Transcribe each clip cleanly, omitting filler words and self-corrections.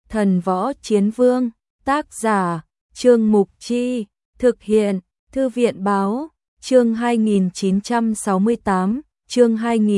Thần Võ Chiến Vương, tác giả, Trương Mục Chi, thực hiện, Thư viện Báo, chương 2968, chương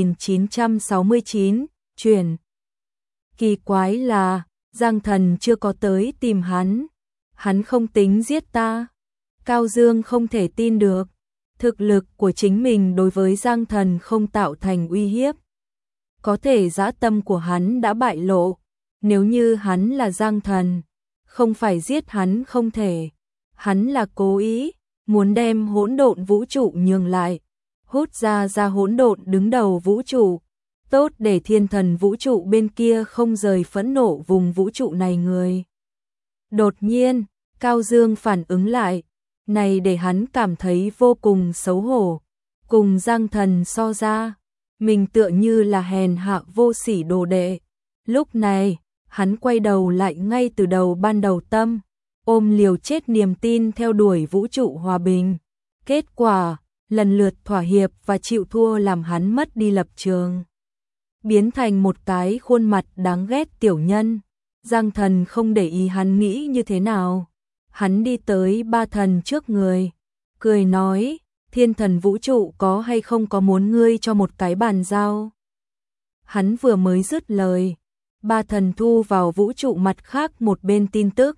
2969, truyền. Kỳ quái là, Giang Thần chưa có tới tìm hắn không tính giết ta. Cao Dương không thể tin được, thực lực của chính mình đối với Giang Thần không tạo thành uy hiếp. Có thể dã tâm của hắn đã bại lộ, nếu như hắn là Giang Thần, không phải giết hắn không thể. Hắn là cố ý, muốn đem hỗn độn vũ trụ nhường lại, hút ra hỗn độn đứng đầu vũ trụ, tốt để thiên thần vũ trụ bên kia không rời phẫn nộ vùng vũ trụ này người. Đột nhiên, Cao Dương phản ứng lại, này để hắn cảm thấy vô cùng xấu hổ. Cùng Giang Thần so ra, mình tựa như là hèn hạ vô sỉ đồ đệ. Lúc này, hắn quay đầu lại ngay từ đầu ban đầu tâm, ôm liều chết niềm tin theo đuổi vũ trụ hòa bình. Kết quả, lần lượt thỏa hiệp và chịu thua làm hắn mất đi lập trường, biến thành một cái khuôn mặt đáng ghét tiểu nhân. Giang Thần không để ý hắn nghĩ như thế nào. Hắn đi tới ba thần trước người, cười nói, thiên thần vũ trụ có hay không có muốn ngươi cho một cái bàn giao. Hắn vừa mới dứt lời, ba thần thu vào vũ trụ mặt khác một bên tin tức.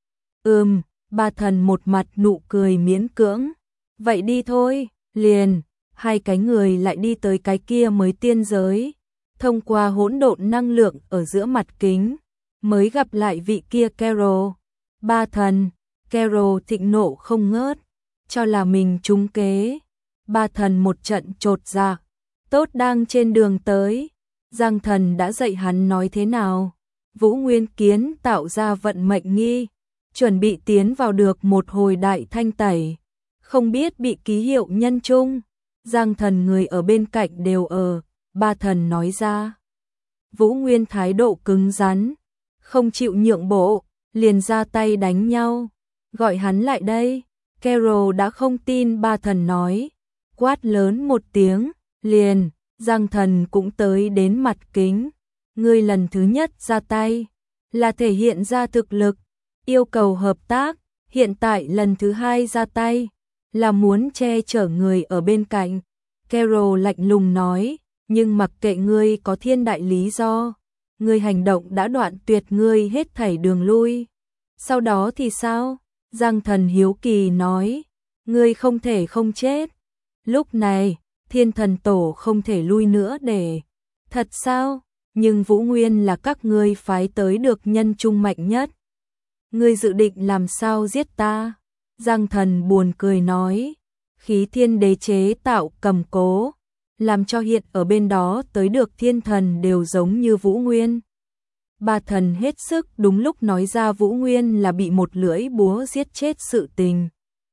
Ba thần một mặt nụ cười miễn cưỡng, vậy đi thôi. Liền, hai cái người lại đi tới cái kia mới tiên giới, thông qua hỗn độn năng lượng ở giữa mặt kính, mới gặp lại vị kia Carol. Ba thần, Carol thịnh nộ không ngớt, cho là mình trúng kế. Ba thần một trận chột dạ, tốt đang trên đường tới, Giang Thần đã dạy hắn nói thế nào. Vũ Nguyên Kiến tạo ra vận mệnh nghi, chuẩn bị tiến vào được một hồi đại thanh tẩy, không biết bị ký hiệu nhân chung. Giang Thần người ở bên cạnh đều ở, ba thần nói ra. Vũ Nguyên thái độ cứng rắn, không chịu nhượng bộ, liền ra tay đánh nhau. Gọi hắn lại đây. Carol đã không tin ba thần nói, quát lớn một tiếng, liền, Giang Thần cũng tới đến mặt kính. Ngươi lần thứ nhất ra tay, là thể hiện ra thực lực, yêu cầu hợp tác, hiện tại lần thứ hai ra tay, là muốn che chở người ở bên cạnh. Carol lạnh lùng nói, nhưng mặc kệ ngươi có thiên đại lý do, ngươi hành động đã đoạn tuyệt ngươi hết thảy đường lui. Sau đó thì sao? Giang Thần hiếu kỳ nói, ngươi không thể không chết. Lúc này, thiên thần tổ không thể lui nữa để. Thật sao? Nhưng Vũ Nguyên là các ngươi phái tới được nhân trung mạnh nhất. Ngươi dự định làm sao giết ta? Giang Thần buồn cười nói, khí thiên đế chế tạo cầm cố, làm cho hiện ở bên đó tới được thiên thần đều giống như Vũ Nguyên. Ba thần hết sức đúng lúc nói ra Vũ Nguyên là bị một lưỡi búa giết chết sự tình.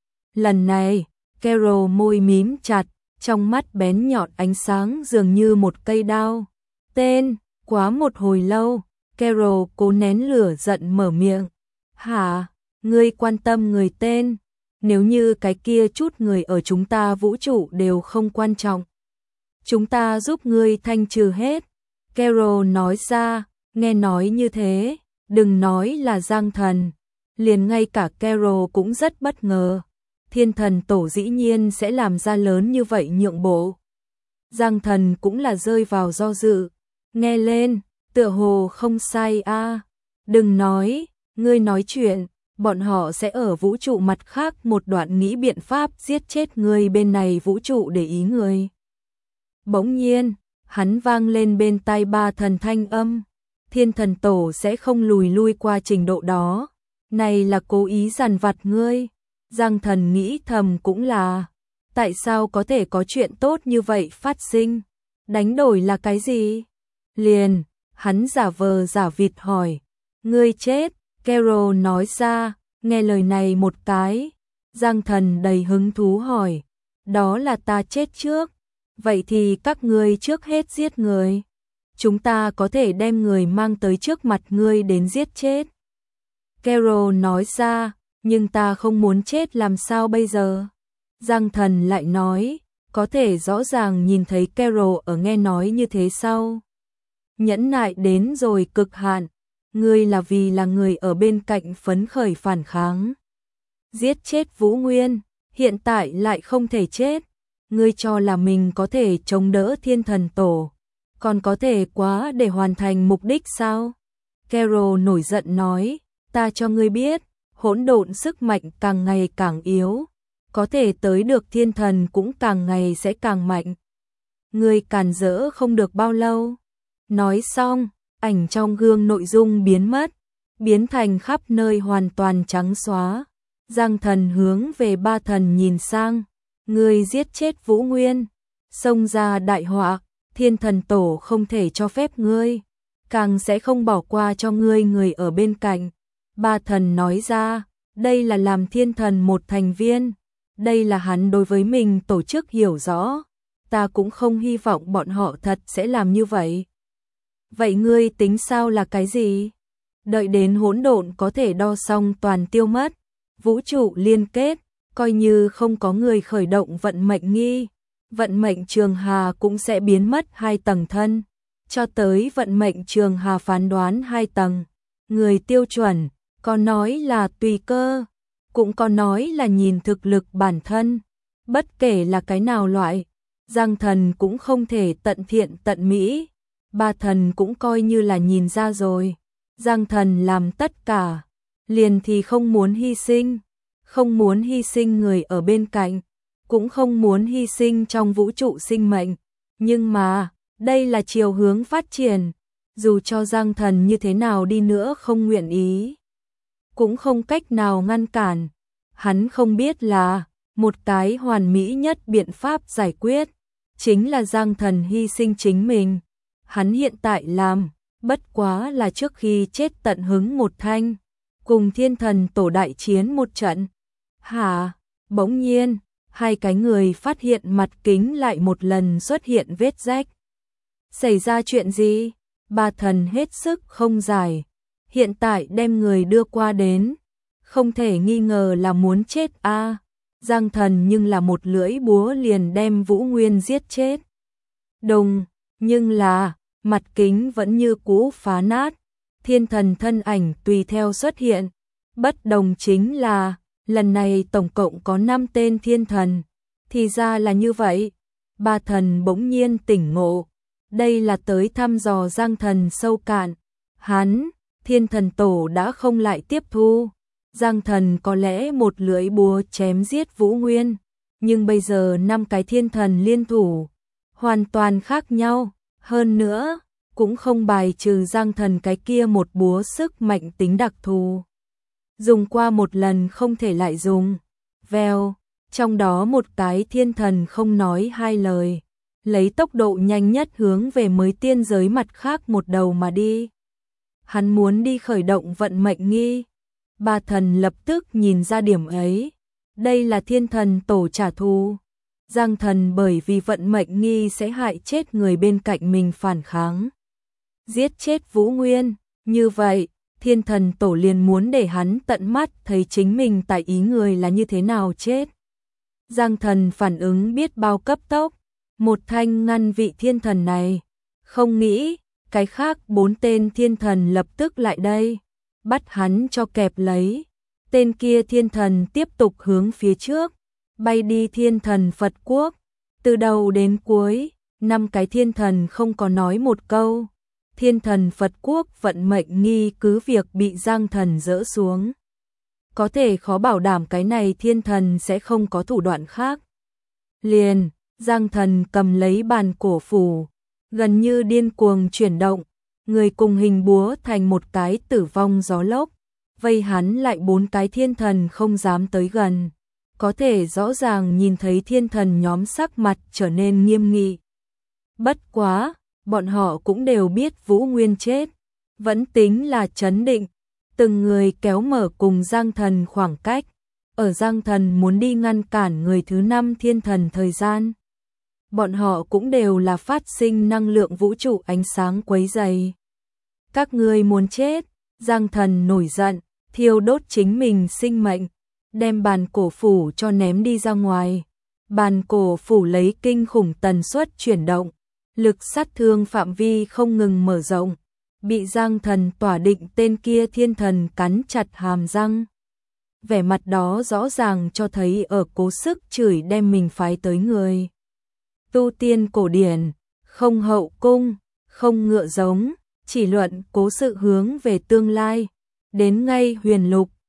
Lần này, Carol môi mím chặt, trong mắt bén nhọn ánh sáng dường như một cây đao. Tên, quá một hồi lâu, Carol cố nén lửa giận mở miệng. Hả, ngươi quan tâm người tên, nếu như cái kia chút người ở chúng ta vũ trụ đều không quan trọng, chúng ta giúp ngươi thanh trừ hết. Carol nói ra, nghe nói như thế, đừng nói là Giang Thần, liền ngay cả Carol cũng rất bất ngờ. Thiên thần tổ dĩ nhiên sẽ làm ra lớn như vậy nhượng bộ. Giang Thần cũng là rơi vào do dự, nghe lên, tựa hồ không sai a. Đừng nói, ngươi nói chuyện, bọn họ sẽ ở vũ trụ mặt khác một đoạn nghĩ biện pháp giết chết ngươi bên này vũ trụ để ý ngươi. Bỗng nhiên, hắn vang lên bên tai ba thần thanh âm, thiên thần tổ sẽ không lùi lui qua trình độ đó, này là cố ý dằn vặt ngươi. Giang Thần nghĩ thầm cũng là, tại sao có thể có chuyện tốt như vậy phát sinh, đánh đổi là cái gì? Liền, hắn giả vờ giả vịt hỏi, ngươi chết. Carol nói ra, nghe lời này một cái, Giang Thần đầy hứng thú hỏi, đó là ta chết trước, vậy thì các ngươi trước hết giết người, chúng ta có thể đem người mang tới trước mặt ngươi đến giết chết. Carol nói ra, nhưng ta không muốn chết làm sao bây giờ? Giang Thần lại nói, có thể rõ ràng nhìn thấy Carol ở nghe nói như thế sau. Nhẫn nại đến rồi cực hạn, ngươi là vì là người ở bên cạnh phấn khởi phản kháng. Giết chết Vũ Nguyên, hiện tại lại không thể chết. Ngươi cho là mình có thể chống đỡ Thiên Thần Tổ, còn có thể quá để hoàn thành mục đích sao? Carol nổi giận nói, ta cho ngươi biết, hỗn độn sức mạnh càng ngày càng yếu, có thể tới được thiên thần cũng càng ngày sẽ càng mạnh. Ngươi cản rỡ không được bao lâu. Nói xong, ảnh trong gương nội dung biến mất, biến thành khắp nơi hoàn toàn trắng xóa. Giang Thần hướng về Ba Thần nhìn sang, ngươi giết chết Vũ Nguyên, xông ra đại họa, Thiên Thần Tổ không thể cho phép ngươi, càng sẽ không bỏ qua cho ngươi người ở bên cạnh. Ba Thần nói ra, đây là làm thiên thần một thành viên, đây là hắn đối với mình tổ chức hiểu rõ, ta cũng không hy vọng bọn họ thật sẽ làm như vậy. Vậy ngươi tính sao là cái gì? Đợi đến hỗn độn có thể đo xong toàn tiêu mất, vũ trụ liên kết, coi như không có người khởi động vận mệnh nghi, vận mệnh Trường Hà cũng sẽ biến mất 2 tầng thân, cho tới vận mệnh Trường Hà phán đoán 2 tầng, người tiêu chuẩn, có nói là tùy cơ, cũng có nói là nhìn thực lực bản thân, bất kể là cái nào loại, Giang Thần cũng không thể tận thiện tận mỹ, Ba Thần cũng coi như là nhìn ra rồi, Giang Thần làm tất cả, liền thì không muốn hy sinh, không muốn hy sinh người ở bên cạnh, cũng không muốn hy sinh trong vũ trụ sinh mệnh, nhưng mà, đây là chiều hướng phát triển, dù cho Giang Thần như thế nào đi nữa không nguyện ý, cũng không cách nào ngăn cản. Hắn không biết là, một cái hoàn mỹ nhất biện pháp giải quyết, chính là Giang Thần hy sinh chính mình. Hắn hiện tại làm, bất quá là trước khi chết tận hứng một thanh, cùng Thiên Thần Tổ đại chiến một trận. Hả? Bỗng nhiên, hai cái người phát hiện mặt kính lại một lần xuất hiện vết rách. Xảy ra chuyện gì? Ba Thần hết sức không giải. Hiện tại đem người đưa qua đến, không thể nghi ngờ là muốn chết a. Giang Thần nhưng là một lưỡi búa liền đem Vũ Nguyên giết chết. Đùng, nhưng là, mặt kính vẫn như cũ phá nát, thiên thần thân ảnh tùy theo xuất hiện. Bất đồng chính là, lần này tổng cộng có 5 tên thiên thần, thì ra là như vậy. Ba Thần bỗng nhiên tỉnh ngộ, đây là tới thăm dò Giang Thần sâu cạn. Hắn, Thiên Thần Tổ đã không lại tiếp thu. Giang Thần có lẽ một lưỡi búa chém giết Vũ Nguyên, nhưng bây giờ 5 cái thiên thần liên thủ, hoàn toàn khác nhau, hơn nữa, cũng không bài trừ Giang Thần cái kia một búa sức mạnh tính đặc thù. Dùng qua một lần không thể lại dùng. Vèo, trong đó một cái thiên thần không nói hai lời, lấy tốc độ nhanh nhất hướng về mới tiên giới mặt khác một đầu mà đi. Hắn muốn đi khởi động vận mệnh nghi. Ba Thần lập tức nhìn ra điểm ấy. Đây là Thiên Thần Tổ trả thù. Giang Thần bởi vì vận mệnh nghi sẽ hại chết người bên cạnh mình phản kháng, giết chết Vũ Nguyên. Như vậy, Thiên Thần Tổ liền muốn để hắn tận mắt thấy chính mình tại ý người là như thế nào chết. Giang Thần phản ứng biết bao cấp tốc, một thanh ngăn vị thiên thần này. Không nghĩ, cái khác 4 tên thiên thần lập tức lại đây, bắt hắn cho kẹp lấy. Tên kia thiên thần tiếp tục hướng phía trước, bay đi Thiên Thần Phật Quốc. Từ đầu đến cuối, 5 cái thiên thần không có nói một câu. Thiên Thần Phật Quốc vận mệnh nghi cứ việc bị Giang Thần dỡ xuống. Có thể khó bảo đảm cái này thiên thần sẽ không có thủ đoạn khác. Liền, Giang Thần cầm lấy bàn cổ phủ, gần như điên cuồng chuyển động, người cùng hình búa thành một cái tử vong gió lốc, vây hắn lại 4 cái thiên thần không dám tới gần. Có thể rõ ràng nhìn thấy thiên thần nhóm sắc mặt trở nên nghiêm nghị. Bất quá, bọn họ cũng đều biết Vũ Nguyên chết, vẫn tính là trấn định, từng người kéo mở cùng Giang Thần khoảng cách, ở Giang Thần muốn đi ngăn cản người thứ 5 thiên thần thời gian. Bọn họ cũng đều là phát sinh năng lượng vũ trụ ánh sáng quấy rầy. Các ngươi muốn chết? Giang Thần nổi giận, thiêu đốt chính mình sinh mệnh, đem bàn cổ phủ cho ném đi ra ngoài. Bàn cổ phủ lấy kinh khủng tần suất chuyển động, lực sát thương phạm vi không ngừng mở rộng, Bị Giang Thần tỏa định tên kia Thiên Thần cắn chặt hàm răng. Vẻ mặt đó rõ ràng cho thấy ở cố sức chửi đem mình phái tới người. Tu tiên cổ điển, không hậu cung, không ngựa giống, chỉ luận cố sự hướng về tương lai. Đến ngay Huyền Lục,